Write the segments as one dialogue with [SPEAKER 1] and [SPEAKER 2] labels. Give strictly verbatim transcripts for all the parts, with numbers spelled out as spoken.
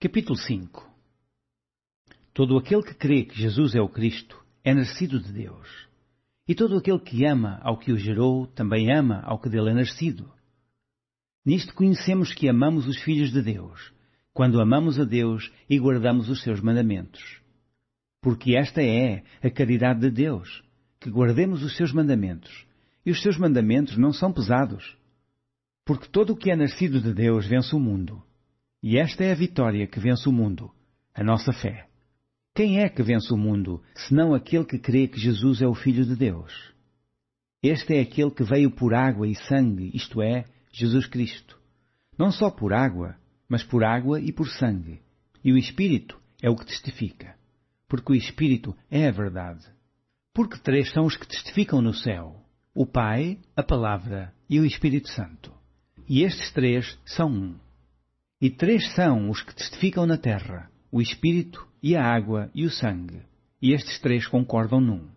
[SPEAKER 1] Capítulo cinco. Todo aquele que crê que Jesus é o Cristo é nascido de Deus. E todo aquele que ama ao que o gerou também ama ao que dele é nascido. Nisto conhecemos que amamos os filhos de Deus, quando amamos a Deus e guardamos os seus mandamentos. Porque esta é a caridade de Deus, que guardemos os seus mandamentos, e os seus mandamentos não são pesados. Porque todo o que é nascido de Deus vence o mundo. E esta é a vitória que vence o mundo, a nossa fé. Quem é que vence o mundo, senão aquele que crê que Jesus é o Filho de Deus? Este é aquele que veio por água e sangue, isto é, Jesus Cristo. Não só por água, mas por água e por sangue. E o Espírito é o que testifica, porque o Espírito é a verdade. Porque três são os que testificam no céu: o Pai, a Palavra e o Espírito Santo. E estes três são um. E três são os que testificam na terra: o Espírito, e a água, e o sangue. E estes três concordam num.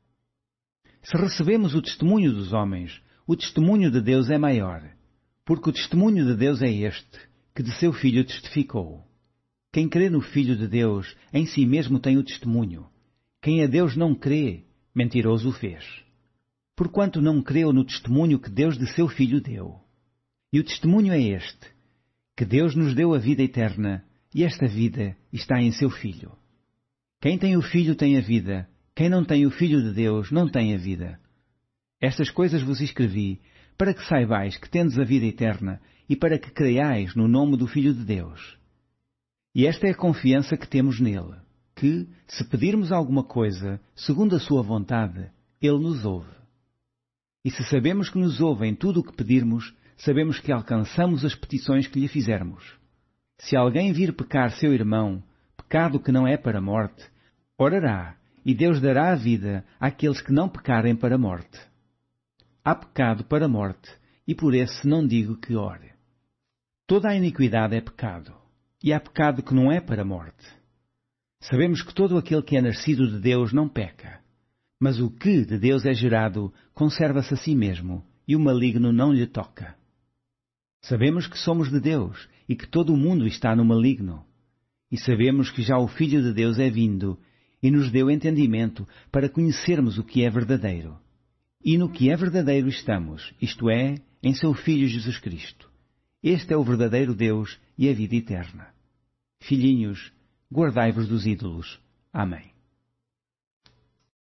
[SPEAKER 1] Se recebemos o testemunho dos homens, o testemunho de Deus é maior, porque o testemunho de Deus é este, que de seu Filho testificou. Quem crê no Filho de Deus, em si mesmo tem o testemunho. Quem a Deus não crê, mentiroso o fez. Porquanto não creu no testemunho que Deus de seu Filho deu. E o testemunho é este, que Deus nos deu a vida eterna, e esta vida está em seu Filho. Quem tem o Filho tem a vida, quem não tem o Filho de Deus não tem a vida. Estas coisas vos escrevi, para que saibais que tendes a vida eterna, e para que creiais no nome do Filho de Deus. E esta é a confiança que temos nele, que, se pedirmos alguma coisa, segundo a sua vontade, ele nos ouve. E se sabemos que nos ouve em tudo o que pedirmos, sabemos que alcançamos as petições que lhe fizermos. Se alguém vir pecar seu irmão, pecado que não é para a morte, orará, e Deus dará a vida àqueles que não pecarem para a morte. Há pecado para a morte, e por esse não digo que ore. Toda a iniquidade é pecado, e há pecado que não é para a morte. Sabemos que todo aquele que é nascido de Deus não peca, mas o que de Deus é gerado conserva-se a si mesmo, e o maligno não lhe toca. Sabemos que somos de Deus e que todo o mundo está no maligno. E sabemos que já o Filho de Deus é vindo e nos deu entendimento para conhecermos o que é verdadeiro. E no que é verdadeiro estamos, isto é, em seu Filho Jesus Cristo. Este é o verdadeiro Deus e a vida eterna. Filhinhos, guardai-vos dos ídolos. Amém.